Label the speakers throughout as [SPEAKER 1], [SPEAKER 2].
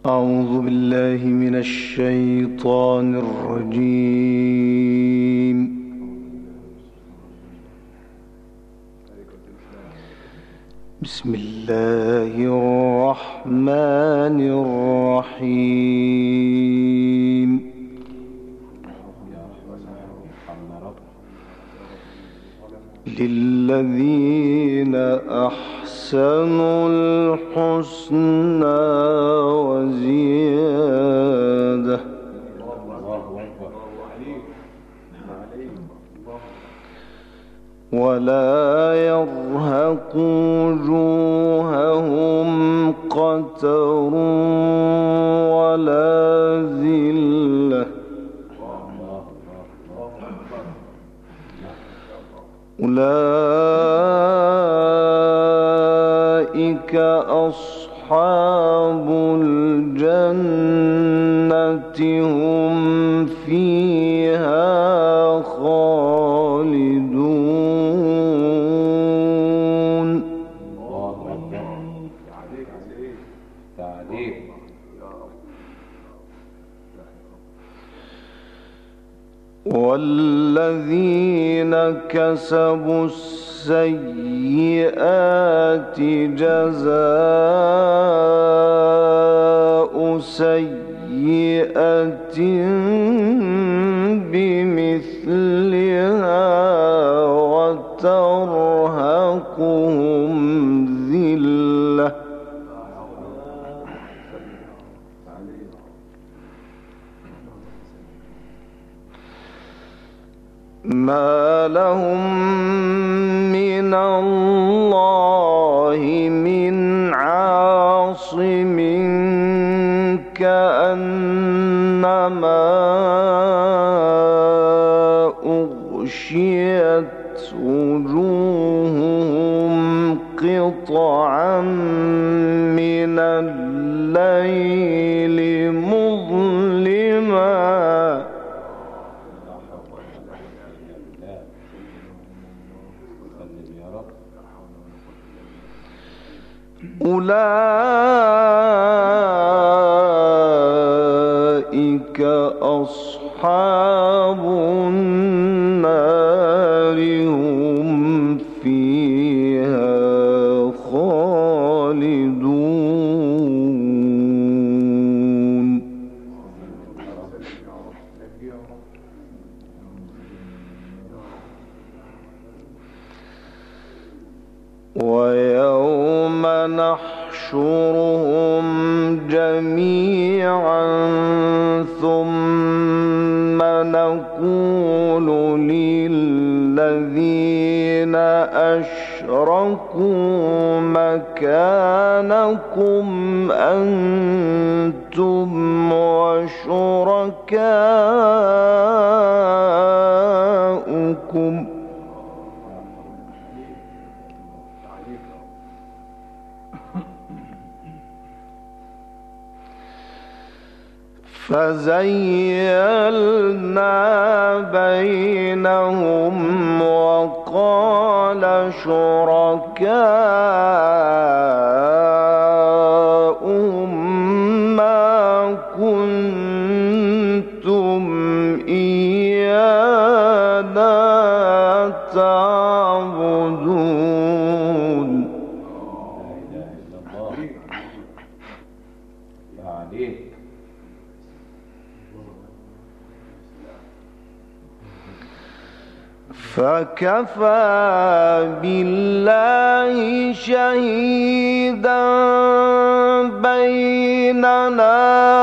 [SPEAKER 1] أعوذ بالله من الشيطان الرجيم. بسم الله الرحمن الرحيم. للذين أحسنوا الحسنى وزيادة ولا يرهق وجوههم قتر ولا ذلة أولئك أصحاب الجنة هم فيها خالدون. والذين كسبوا السيئات جزاء سيئة بمثلها وترهقهم ذلة ما لهم من الله من عاصم كأنما أغشيت وجوههم قطعا من الليل مظلما أولئك أصحاب النار هم فيها خالدون. ويوم نحشرهم جميعا ثم نقول للذين أشركوا مكانكم أنتم وشركاؤكم فزيلنا بينهم وقال شركاؤهم ما كنتم إيانا تعبدون. فكفى بالله شهيدا بيننا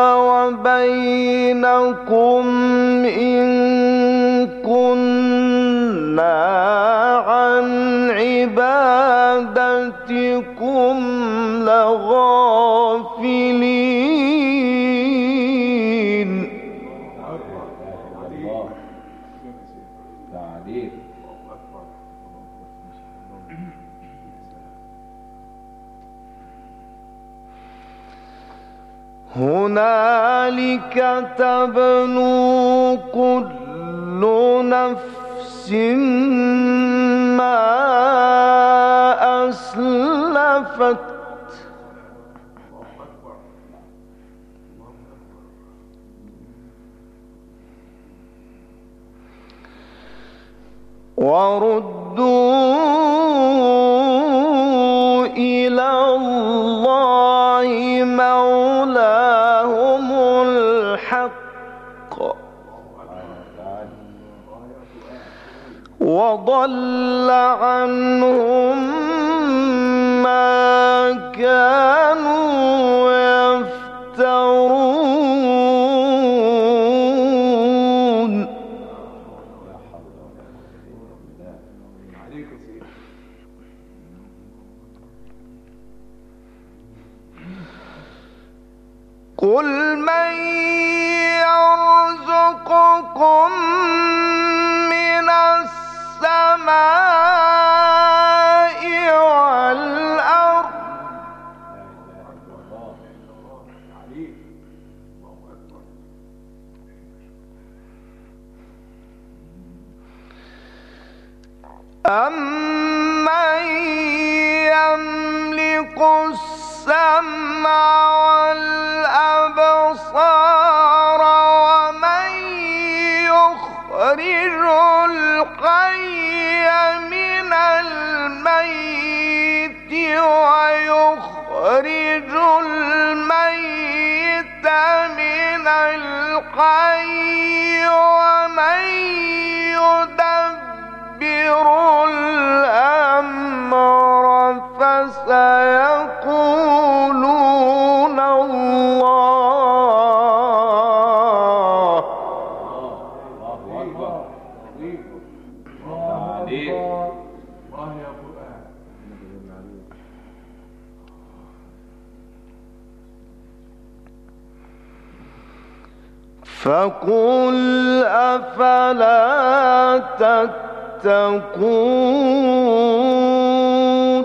[SPEAKER 1] وبينكم إن كنا عن عبادتكم لغافلين. هنالك تبلو كل نفس ما أسلفت وردوا إلى الله مولاهم الحق وضل عنهم ما كانوا يفترون. قل من يرزقكم من السماء والأرض أَمَّن يملك السمع والأبصار ومن يخرج الحي من الميت ويخرج الميت من الحي ومن يدبر الأمر فسيقولون الله. فقل أفلا تتقون.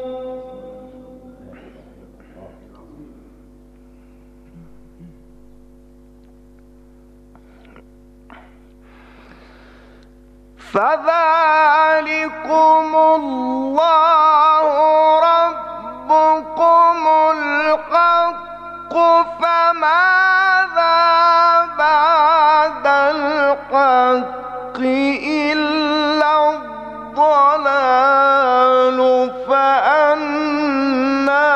[SPEAKER 1] فذلكم الله ربكم الحق فماذا بعد الحق إلا الضلال فأنى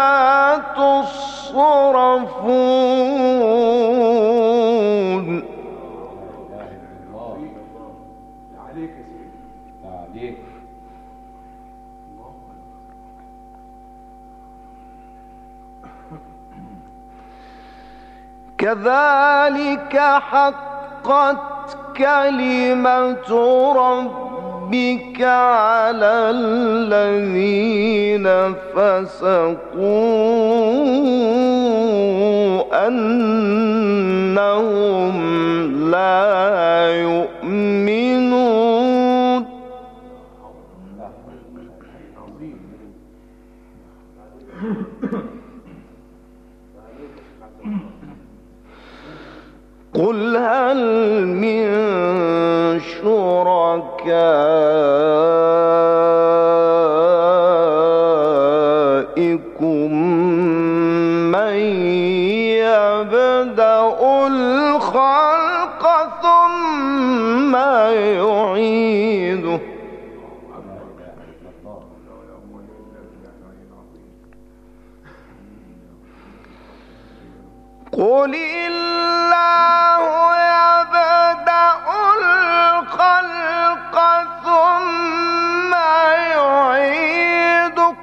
[SPEAKER 1] تصرفون. كذلك حقت كلمة ربك على الذين فسقوا أنهم لا يؤمنون. قل هل من شركائكم من يبدأ الخلق ثم يعيده قل الله يبدأ الخلق ثم يعيده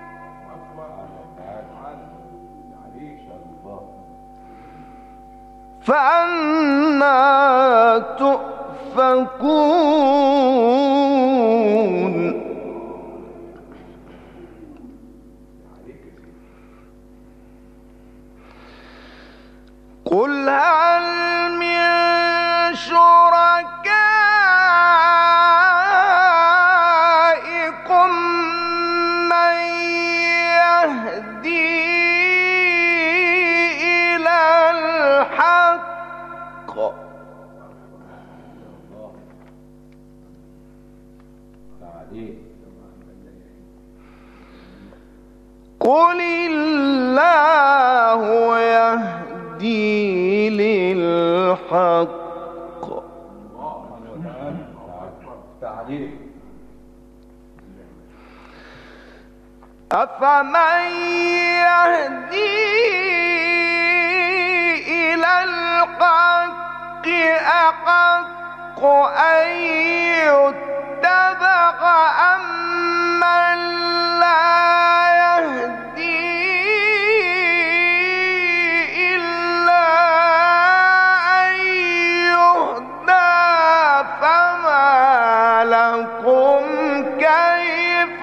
[SPEAKER 1] فأنى تؤفكون. قل هل من شركائكم من يهدي إلى الحق قل الله يهدي أفمن يهدي إلى الحق أحق أن يتبع أمن لا يهدي إلا أن يهدى فما لكم كيف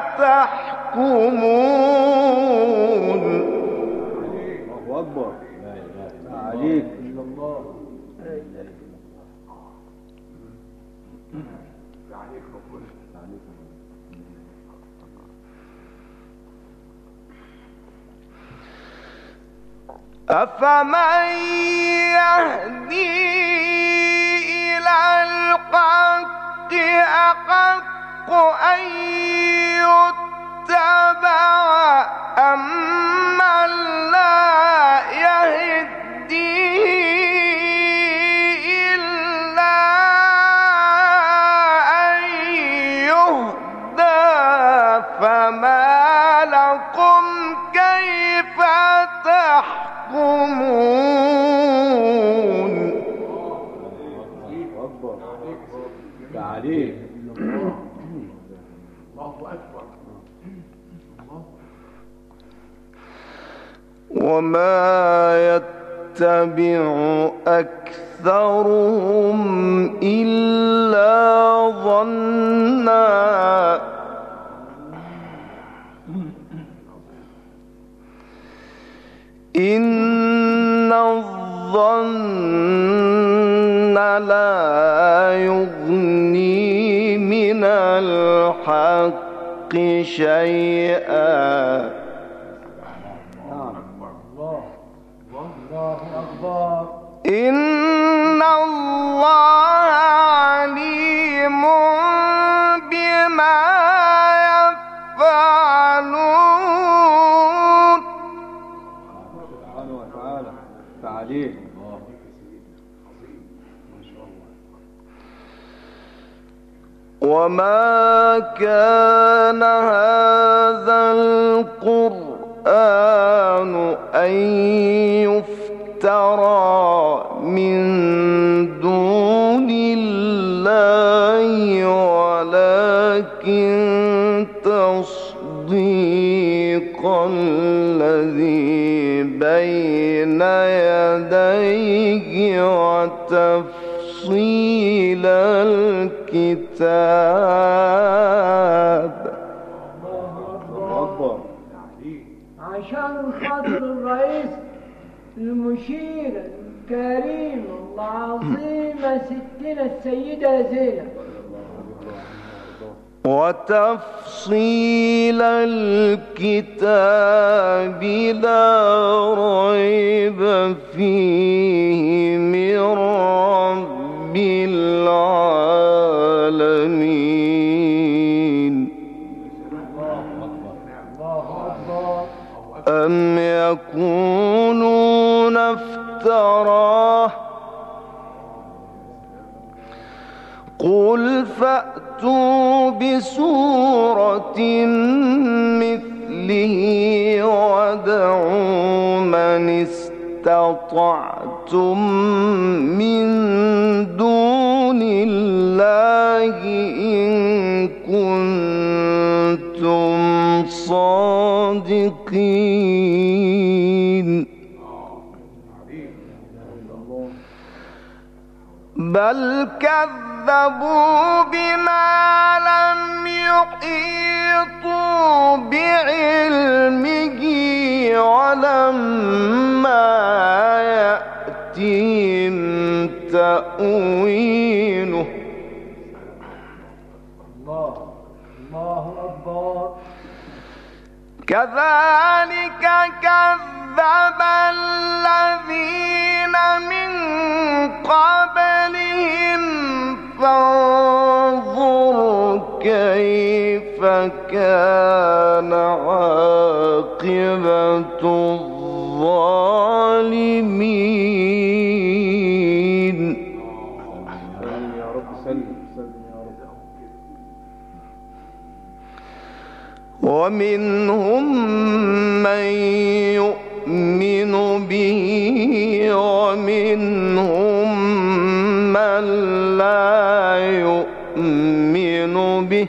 [SPEAKER 1] تحكمون.
[SPEAKER 2] الله أكبر. لا إله عليك إلا الله.
[SPEAKER 1] أفمن يهدي إلى الحق أحق أن يتبع أمن لا يهدي إلا أن يهدى فما لكم كيف تحكمون.
[SPEAKER 2] أكبر. تعاليك. الله أكبر.
[SPEAKER 1] وما يتبع أكثرهم إلا ظنًّا إن الظن لا يغني من الحق شيئا. إن الله عليم بما يفعلون.
[SPEAKER 2] سبحانه وتعالى. تعاليك.
[SPEAKER 1] وما كان هذا القرآن أن يفترى من دون الله ولكن تصديق الذي بين يديه وتفصيل الكتاب.
[SPEAKER 2] أكبر.
[SPEAKER 3] عشان خاطر الرئيس المشير الكريم العظيمة ستنا السيدة زينب
[SPEAKER 1] وتفصيل الكتاب لا ريب فيه من رب العالمين. أم يقولون افتراه قل فأتوا بسورة مثله وادعوا من استطعتم من دون الله إن كنتم صادقين. بل كذبوا بما لم يحيطوا بعلمه ولما يأتهم تأويله.
[SPEAKER 3] الله أكبر.
[SPEAKER 1] كذلك كذب الذين من قبلهم فانظر كيف كان عاقبة الظالمين.
[SPEAKER 2] يا رب سلم سلم يا رب.
[SPEAKER 1] ومنهم من يؤمن به ومنهم من لا يؤمن به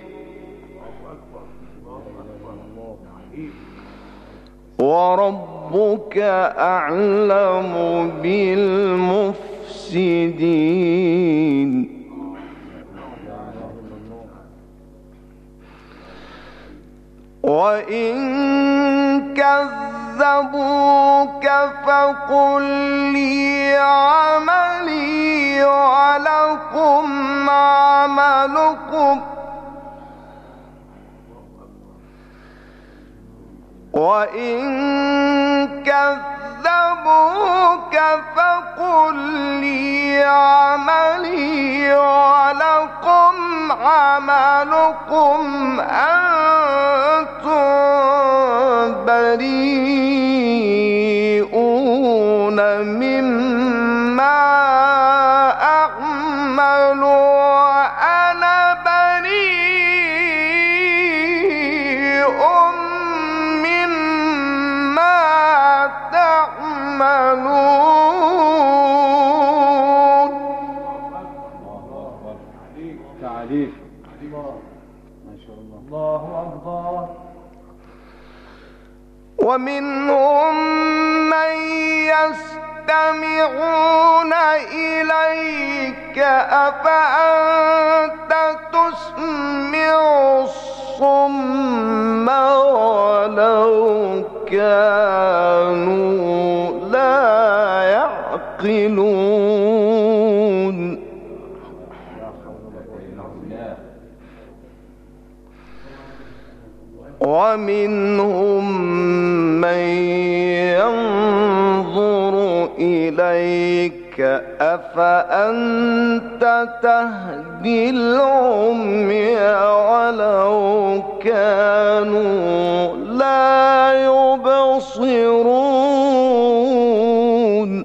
[SPEAKER 1] وربك أعلم بالمفسدين وإن كذبوك فقل لي عملي ولكم عملكم وإن كذبوك فقل لي عملي ولكم عملكم أنتم بريئون مما أعمل وأنا بريء مما تعملون.
[SPEAKER 2] تعليق ما شاء الله.
[SPEAKER 3] الله أكبر.
[SPEAKER 1] ومنهم من يستمعون إليك أفأنت تسمع الصم ولو كانوا لا يعقلون ومنهم من ينظر إليك أفأنت تهدي العمي ولو كانوا لا يبصرون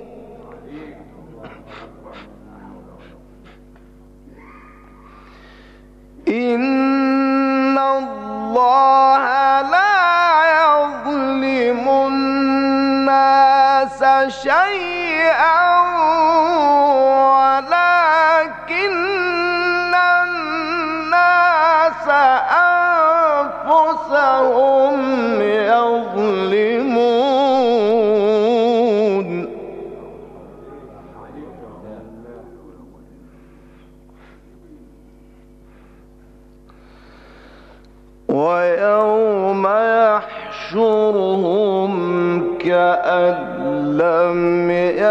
[SPEAKER 1] إن الله لا يظلم الناس شيئا ولكن الناس أنفسهم يظلمون ويوم يحشرهم كأن لم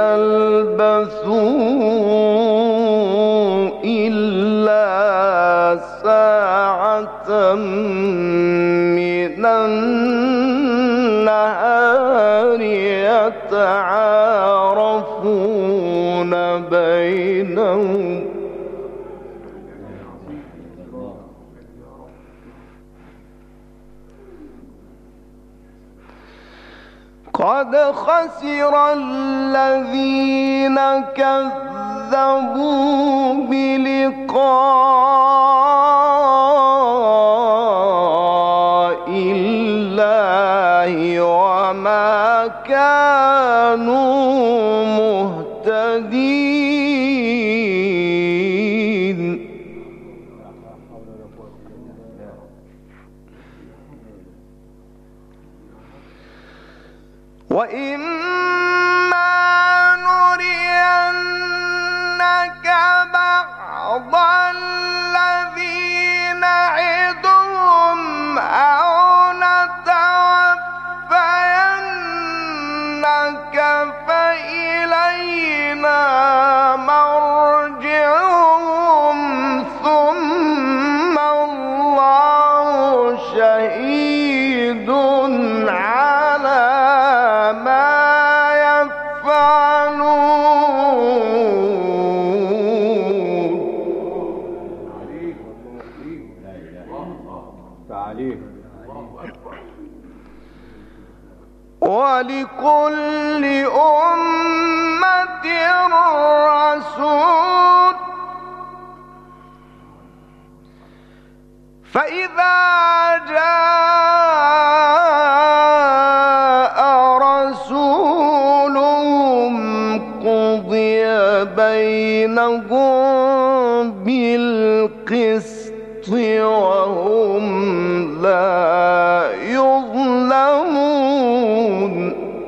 [SPEAKER 1] يلبثوا إلا ساعة من النهار يتعارفون بينهم قد خسر الذين كذبوا بلقاء الله وما كانوا مهتدين وإما نرينك بعض الذي نعدهم أو نتوفينك فإلينا مرجعهم ثم الله شهيد على ما يفعلون. ولكل أمة رسول فإذا جاء ورسولهم قضي بينهم بالقسط وهم لا يظلمون.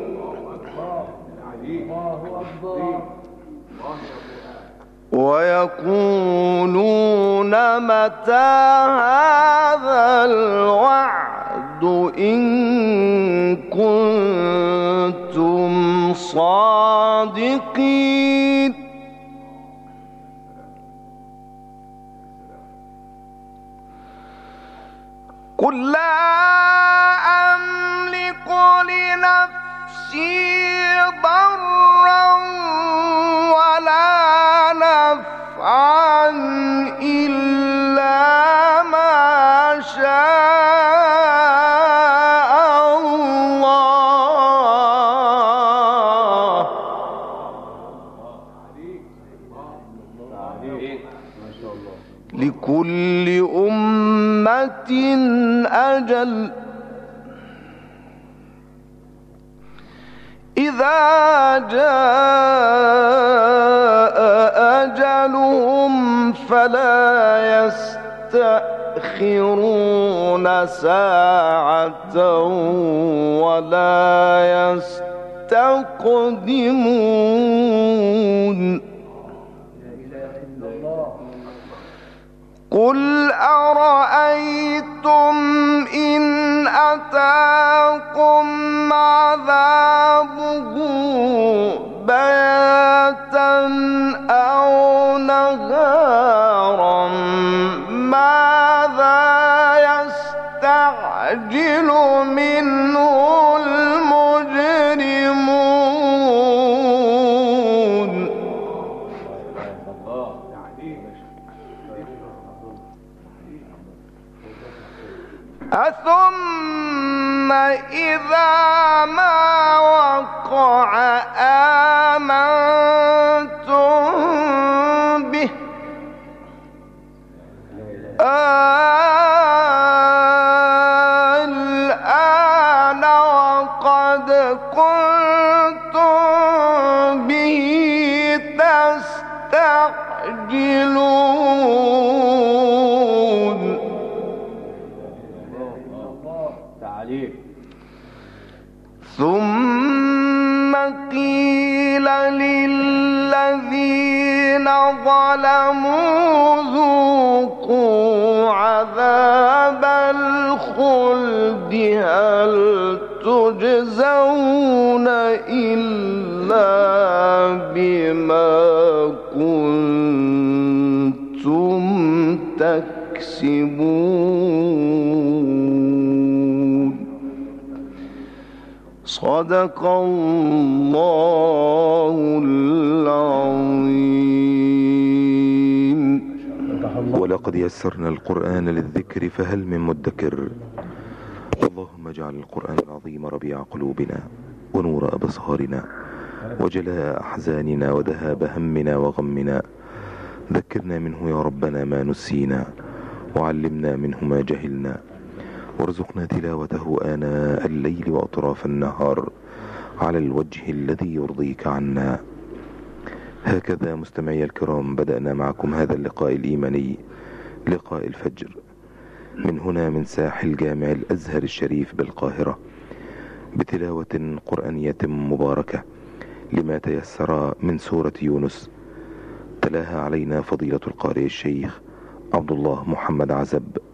[SPEAKER 1] ويقولون متى هذا الوعد إن كنتم صادقين. قل لا أملك لنفسي ضرا ولا نفعا إلا ما شاء الله. لكل أمة أجل إذا جاء أجلهم فلا يستأخرون ساعة ولا يستقدمون. قل أرأيتم إن أتاكم عذابه بياتا أو نهارا ماذا يستعجل منه المجرمون. أثم إذا ما وقع آمنتم به الآن وقد كنتم به تستعجلون. ثم قيل للذين ظلموا ذوقوا عذاب الخلد هل تجزون إلا بما كنتم تكسبون. صدق الله العظيم.
[SPEAKER 4] ولقد يسرنا القرآن للذكر فهل من مدكر. اللهم اجعل القرآن العظيم ربيع قلوبنا ونور أبصارنا وجلاء أحزاننا وذهاب همنا وغمنا. ذكرنا منه يا ربنا ما نسينا وعلمنا منه ما جهلنا وارزقنا تلاوته آناء الليل وأطراف النهار على الوجه الذي يرضيك عنا. هكذا مستمعي الكرام بدأنا معكم هذا اللقاء الإيماني، لقاء الفجر، من هنا من ساحل جامع الأزهر الشريف بالقاهرة، بتلاوة قرآنية مباركة لما تيسر من سورة يونس، تلاها علينا فضيلة القارئ الشيخ عبد الله محمد عزب